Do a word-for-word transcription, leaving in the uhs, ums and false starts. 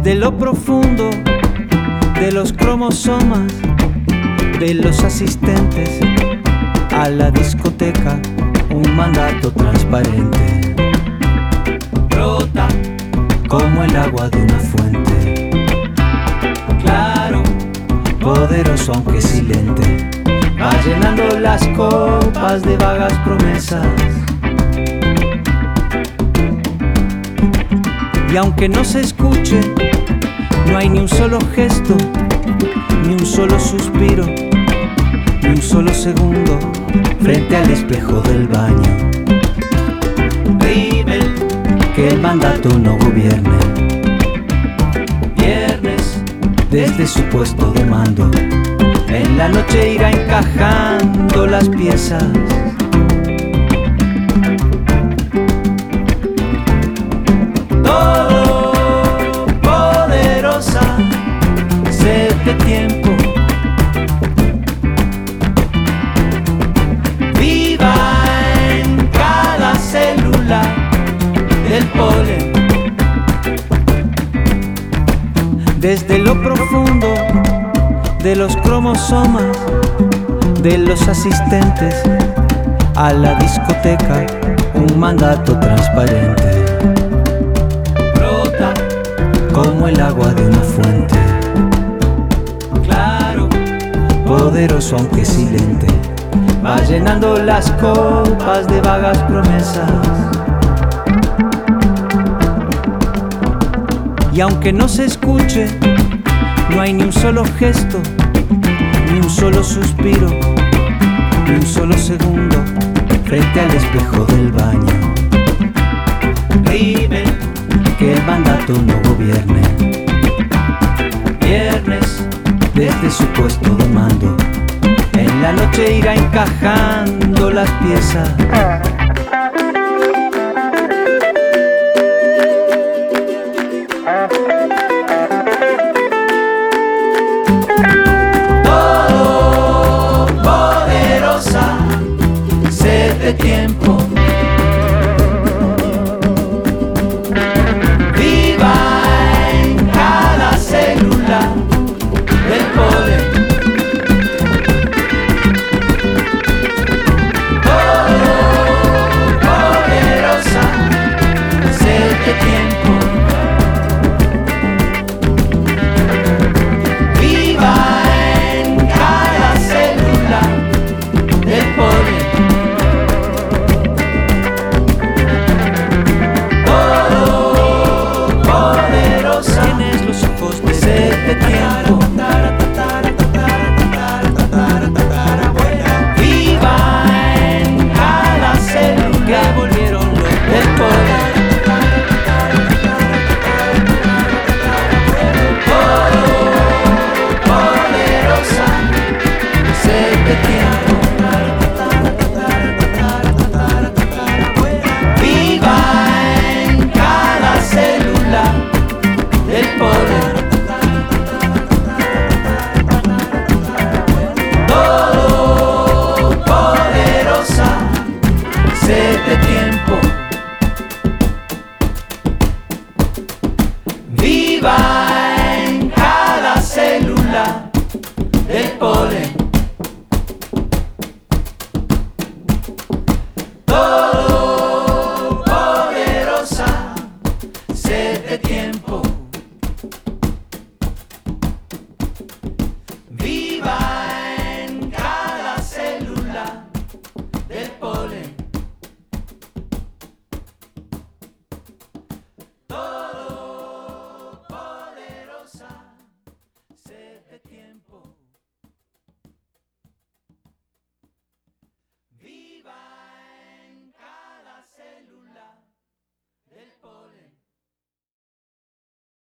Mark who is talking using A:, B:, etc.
A: Desde lo profundo de los cromosomas de los asistentes a la discoteca, un mandato transparente brota como el agua de una fuente, claro, poderoso aunque silente, va llenando las copas de vagas promesas. Y aunque no se escuche, no hay ni un solo gesto, ni un solo suspiro, ni un solo segundo frente al espejo del baño. Vive que el mandato no gobierne. Viernes desde su puesto de mando, en la noche irá encajando las piezas. Sed de tiempo, viva en cada célula del polen. Desde lo profundo de los cromosomas de los asistentes a la discoteca, un mandato transparente brota como el agua de una fuente, claro, poderoso aunque silente, va llenando las copas de vagas promesas. Y aunque no se escuche, no hay ni un solo gesto, ni un solo suspiro, ni un solo segundo frente al espejo del baño. Vive que el mandato no gobierne. Viernes desde su puesto de mando, en la noche irá encajando las piezas.